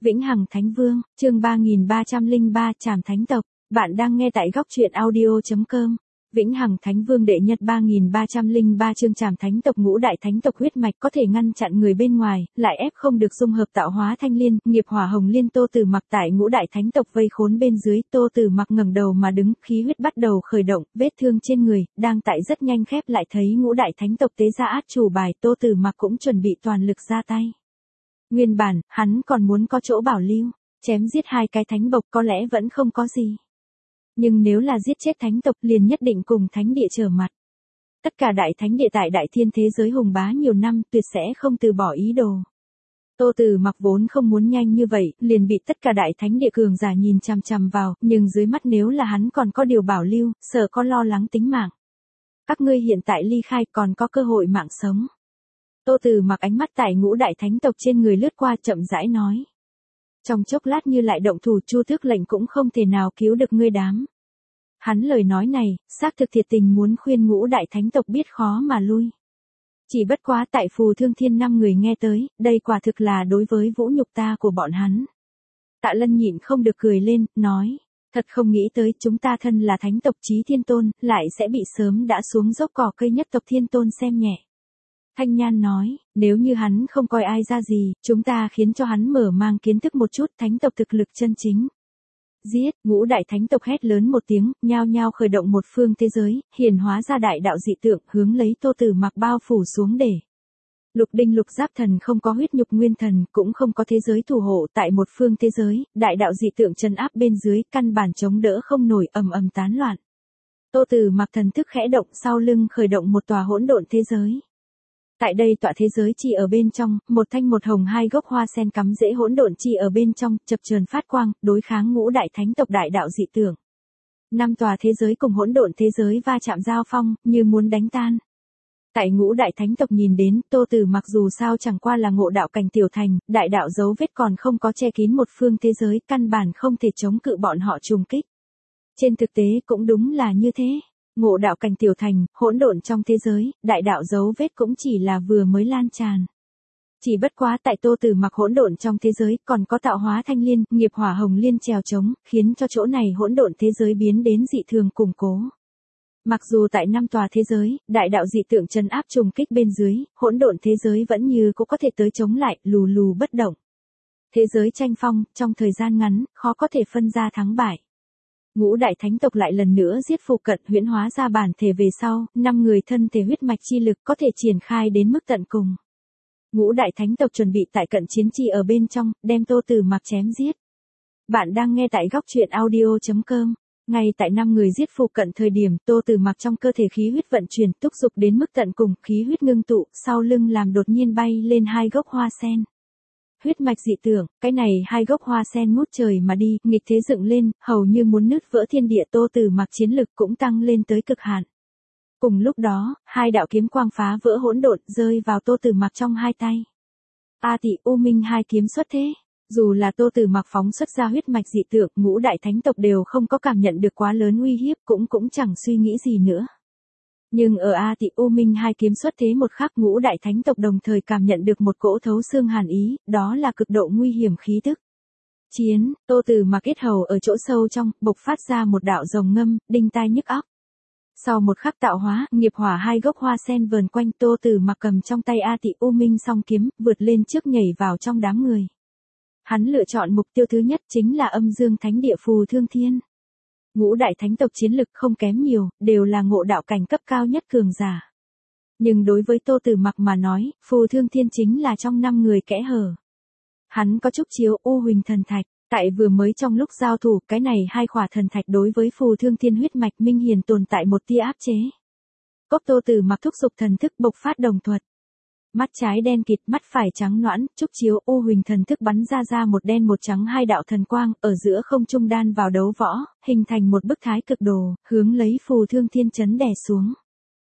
Vĩnh Hằng Thánh Vương, chương 3303 Trảm Thánh Tộc, bạn đang nghe tại góc truyện audio.com. Vĩnh Hằng Thánh Vương đệ nhất 3303 chương Trảm Thánh Tộc. Ngũ đại thánh tộc huyết mạch có thể ngăn chặn người bên ngoài, lại ép không được dung hợp tạo hóa thanh liên, nghiệp hỏa hồng liên. Tô Tử Mặc tại ngũ đại thánh tộc vây khốn bên dưới, Tô Tử Mặc ngẩng đầu mà đứng, khí huyết bắt đầu khởi động, vết thương trên người đang tại rất nhanh khép lại. Thấy ngũ đại thánh tộc tế ra át chủ bài, Tô Tử Mặc cũng chuẩn bị toàn lực ra tay. Nguyên bản, hắn còn muốn có chỗ bảo lưu, chém giết hai cái thánh bộc có lẽ vẫn không có gì. Nhưng nếu là giết chết thánh tộc liền nhất định cùng thánh địa trở mặt. Tất cả đại thánh địa tại đại thiên thế giới hùng bá nhiều năm tuyệt sẽ không từ bỏ ý đồ. Tô Tử Mặc vốn không muốn nhanh như vậy, liền bị tất cả đại thánh địa cường giả nhìn chằm chằm vào, nhưng dưới mắt nếu là hắn còn có điều bảo lưu, sợ có lo lắng tính mạng. Các ngươi hiện tại ly khai còn có cơ hội mạng sống. Tô Tử Mặc ánh mắt tại ngũ đại thánh tộc trên người lướt qua chậm rãi nói. Trong chốc lát như lại động thủ, Chu Tước lệnh cũng không thể nào cứu được ngươi đám. Hắn lời nói này, xác thực thiệt tình muốn khuyên ngũ đại thánh tộc biết khó mà lui. Chỉ bất quá tại Phù Thương Thiên 5 người nghe tới, đây quả thực là đối với vũ nhục ta của bọn hắn. Tạ Lân nhịn không được cười lên, nói. Thật không nghĩ tới chúng ta thân là thánh tộc Chí Thiên Tôn, lại sẽ bị sớm đã xuống dốc cỏ cây nhất tộc Thiên Tôn xem nhẹ. Thanh Nhan nói, nếu như hắn không coi ai ra gì, chúng ta khiến cho hắn mở mang kiến thức một chút thánh tộc thực lực chân chính. Giết, ngũ đại thánh tộc hét lớn một tiếng, nhao nhao khởi động một phương thế giới, hiển hóa ra đại đạo dị tượng, hướng lấy Tô Tử Mặc bao phủ xuống để. Lục Đinh Lục Giáp Thần không có huyết nhục nguyên thần, cũng không có thế giới thủ hộ, tại một phương thế giới, đại đạo dị tượng trấn áp bên dưới, căn bản chống đỡ không nổi, ầm ầm tán loạn. Tô Tử Mặc thần thức khẽ động, sau lưng khởi động một tòa hỗn độn thế giới. Tại đây tọa thế giới chi ở bên trong, một thanh một hồng hai gốc hoa sen cắm rễ hỗn độn chi ở bên trong, chập chờn phát quang, đối kháng ngũ đại thánh tộc đại đạo dị tượng. 5 tòa thế giới cùng hỗn độn thế giới va chạm giao phong, như muốn đánh tan. Tại ngũ đại thánh tộc nhìn đến, Tô Tử Mặc dù sao chẳng qua là ngộ đạo cảnh tiểu thành, đại đạo dấu vết còn không có che kín một phương thế giới, căn bản không thể chống cự bọn họ trùng kích. Trên thực tế cũng đúng là như thế. Ngộ đạo cảnh tiểu thành, hỗn độn trong thế giới, đại đạo dấu vết cũng chỉ là vừa mới lan tràn. Chỉ bất quá tại Tô Tử Mặc hỗn độn trong thế giới, còn có tạo hóa thanh liên, nghiệp hỏa hồng liên trèo trống, khiến cho chỗ này hỗn độn thế giới biến đến dị thường củng cố. Mặc dù tại 5 tòa thế giới, đại đạo dị tượng trấn áp trùng kích bên dưới, hỗn độn thế giới vẫn như cũng có thể tới chống lại, lù lù bất động. Thế giới tranh phong, trong thời gian ngắn, khó có thể phân ra thắng bại. Ngũ đại thánh tộc lại lần nữa giết phụ cận, huyễn hóa ra bản thể về sau, 5 người thân thể huyết mạch chi lực có thể triển khai đến mức tận cùng. Ngũ đại thánh tộc chuẩn bị tại cận chiến chi ở bên trong, đem Tô Tử Mặc chém giết. Bạn đang nghe tại góc truyện audio.com. Ngay tại 5 người giết phụ cận thời điểm, Tô Tử Mặc trong cơ thể khí huyết vận chuyển, thúc dục đến mức tận cùng, khí huyết ngưng tụ, sau lưng làm đột nhiên bay lên hai gốc hoa sen. Huyết mạch dị tượng, cái này hai gốc hoa sen ngút trời mà đi, nghịch thế dựng lên, hầu như muốn nứt vỡ thiên địa. Tô Tử Mặc chiến lực cũng tăng lên tới cực hạn. Cùng lúc đó, hai đạo kiếm quang phá vỡ hỗn độn, rơi vào Tô Tử Mặc trong hai tay. A Tị U Minh hai kiếm xuất thế. Dù là Tô Tử Mặc phóng xuất ra huyết mạch dị tượng, ngũ đại thánh tộc đều không có cảm nhận được quá lớn uy hiếp, cũng chẳng suy nghĩ gì nữa. Nhưng ở A Tị U Minh hai kiếm xuất thế một khắc, ngũ đại thánh tộc đồng thời cảm nhận được một cỗ thấu xương hàn ý, đó là cực độ nguy hiểm khí tức. Chiến, Tô Tử Mặc yết hầu ở chỗ sâu trong, bộc phát ra một đạo rồng ngâm, đinh tai nhức óc. Sau một khắc tạo hóa, nghiệp hỏa hai gốc hoa sen vờn quanh, Tô Tử Mặc cầm trong tay A Tị U Minh song kiếm, vượt lên trước nhảy vào trong đám người. Hắn lựa chọn mục tiêu thứ nhất chính là âm dương thánh địa Phù Thương Thiên. Ngũ đại thánh tộc chiến lực không kém nhiều, đều là ngộ đạo cảnh cấp cao nhất cường giả. Nhưng đối với Tô Tử Mặc mà nói, Phù Thương Thiên chính là trong 5 người kẽ hở. Hắn có trúc chiếu U Huỳnh thần thạch, tại vừa mới trong lúc giao thủ, cái này hai khỏa thần thạch đối với Phù Thương Thiên huyết mạch minh hiển tồn tại một tia áp chế. Cốc Tô Tử Mặc thúc giục thần thức bộc phát đồng thuật. Mắt trái đen kịt, mắt phải trắng nõn, trúc chiếu U Huỳnh thần thức bắn ra một đen một trắng hai đạo thần quang, ở giữa không trung đan vào đấu võ, hình thành một bức thái cực đồ, hướng lấy Phù Thương Thiên chấn đè xuống.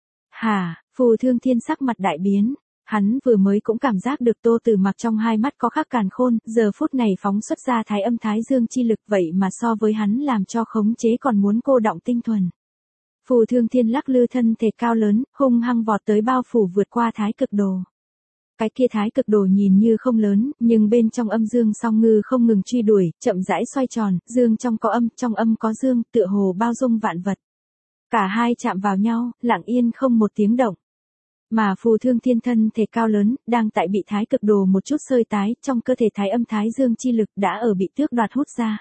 Phù Thương Thiên sắc mặt đại biến, hắn vừa mới cũng cảm giác được Tô Tử Mặc trong hai mắt có khắc càn khôn, giờ phút này phóng xuất ra thái âm thái dương chi lực, vậy mà so với hắn làm cho khống chế còn muốn cô đọng tinh thuần. Phù Thương Thiên lắc lư thân thể cao lớn, hung hăng vọt tới bao phủ vượt qua thái cực đồ. cái kia thái cực đồ nhìn như không lớn, nhưng bên trong âm dương song ngư không ngừng truy đuổi, chậm rãi xoay tròn, dương trong có âm, trong âm có dương, tựa hồ bao dung vạn vật. Cả hai chạm vào nhau, lặng yên không một tiếng động. Mà Phù Thương Thiên thân thể cao lớn, đang tại bị thái cực đồ một chút sơi tái, trong cơ thể thái âm thái dương chi lực đã ở bị tước đoạt hút ra.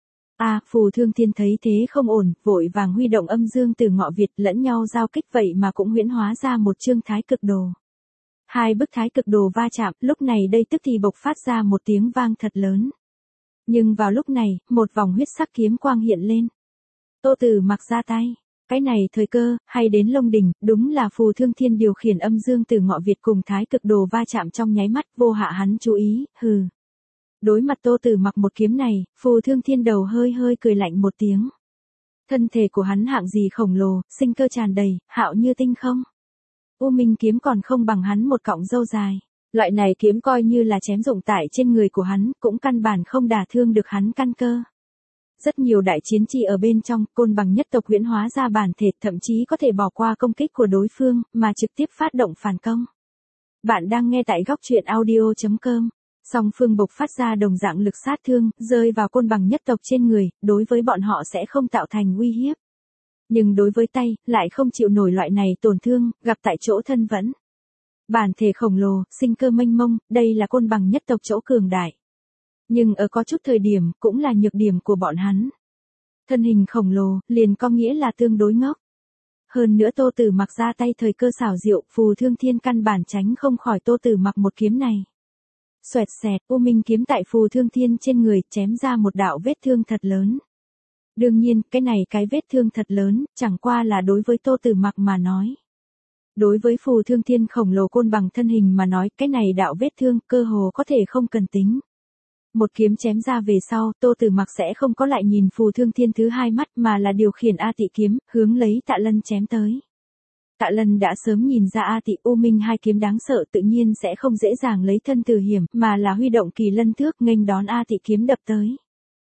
Phù Thương Thiên thấy thế không ổn, vội vàng huy động âm dương từ ngọ Việt lẫn nhau giao kích vậy mà cũng huyễn hóa ra một chương thái cực đồ. Hai bức thái cực đồ va chạm, lúc này đây tức thì bộc phát ra một tiếng vang thật lớn. Nhưng vào lúc này, một vòng huyết sắc kiếm quang hiện lên. Tô Tử Mặc ra tay. Cái này thời cơ, hay đến lông đỉnh, đúng là Phù Thương Thiên điều khiển âm dương từ ngọ Việt cùng thái cực đồ va chạm trong nháy mắt, vô hạ hắn chú ý, hừ. Đối mặt Tô Tử Mặc một kiếm này, Phù Thương Thiên đầu hơi hơi cười lạnh một tiếng. Thân thể của hắn hạng gì khổng lồ, sinh cơ tràn đầy, hạo như tinh không. U Minh kiếm còn không bằng hắn một cọng râu dài. Loại này kiếm coi như là chém dụng tại trên người của hắn, cũng căn bản không đả thương được hắn căn cơ. Rất nhiều đại chiến chi ở bên trong, Côn Bằng nhất tộc huyễn hóa ra bản thể, thậm chí có thể bỏ qua công kích của đối phương, mà trực tiếp phát động phản công. Bạn đang nghe tại góc truyện audio.com. Song phương bộc phát ra đồng dạng lực sát thương, rơi vào Côn Bằng nhất tộc trên người, đối với bọn họ sẽ không tạo thành uy hiếp. Nhưng đối với tay, lại không chịu nổi loại này tổn thương, gặp tại chỗ thân vẫn. Bản thể khổng lồ, sinh cơ mênh mông, đây là Côn Bằng nhất tộc chỗ cường đại. Nhưng ở có chút thời điểm, cũng là nhược điểm của bọn hắn. Thân hình khổng lồ, liền có nghĩa là tương đối ngốc. Hơn nữa Tô Tử Mặc ra tay thời cơ xảo diệu, Phù Thương Thiên căn bản tránh không khỏi Tô Tử Mặc một kiếm này. Xoẹt xẹt, U Minh kiếm tại Phù Thương Thiên trên người, chém ra một đạo vết thương thật lớn. Đương nhiên, cái vết thương thật lớn, chẳng qua là đối với Tô Tử Mặc mà nói. Đối với Phù Thương Thiên khổng lồ Côn Bằng thân hình mà nói, cái này đạo vết thương, cơ hồ có thể không cần tính. Một kiếm chém ra về sau, Tô Tử Mặc sẽ không có lại nhìn Phù Thương Thiên thứ hai mắt mà là điều khiển A Tị kiếm, hướng lấy Tạ Lân chém tới. Tạ Lân đã sớm nhìn ra A Tị U Minh hai kiếm đáng sợ, tự nhiên sẽ không dễ dàng lấy thân từ hiểm, mà là huy động kỳ lân thước nghênh đón A Tị kiếm đập tới.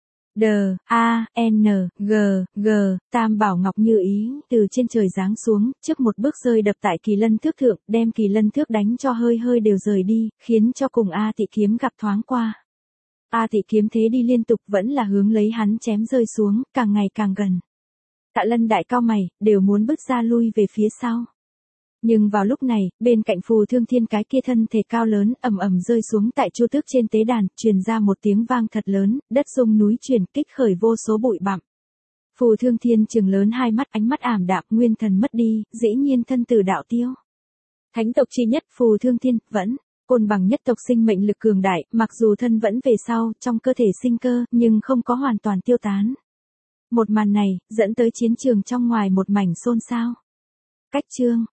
D-A-N-G-G, Tam Bảo Ngọc như ý, từ trên trời giáng xuống, trước một bước rơi đập tại kỳ lân thước thượng, đem kỳ lân thước đánh cho hơi hơi đều rời đi, khiến cho cùng A Tị kiếm gặp thoáng qua. A Tị kiếm thế đi liên tục vẫn là hướng lấy hắn chém rơi xuống, càng ngày càng gần. Tạ Lân đại cao mày, đều muốn bước ra lui về phía sau. Nhưng vào lúc này, bên cạnh Phù Thương Thiên cái kia thân thể cao lớn ầm ầm rơi xuống tại chu tước trên tế đàn, truyền ra một tiếng vang thật lớn, đất rung núi chuyển, kích khởi vô số bụi bặm. Phù Thương Thiên trừng lớn hai mắt, ánh mắt ảm đạm, nguyên thần mất đi, dĩ nhiên thân tử đạo tiêu. Thánh tộc chi nhất Phù Thương Thiên, vẫn, Côn Bằng nhất tộc sinh mệnh lực cường đại, mặc dù thân vẫn về sau, trong cơ thể sinh cơ, nhưng không có hoàn toàn tiêu tán. Một màn này, dẫn tới chiến trường trong ngoài một mảnh xôn xao. Cách chương.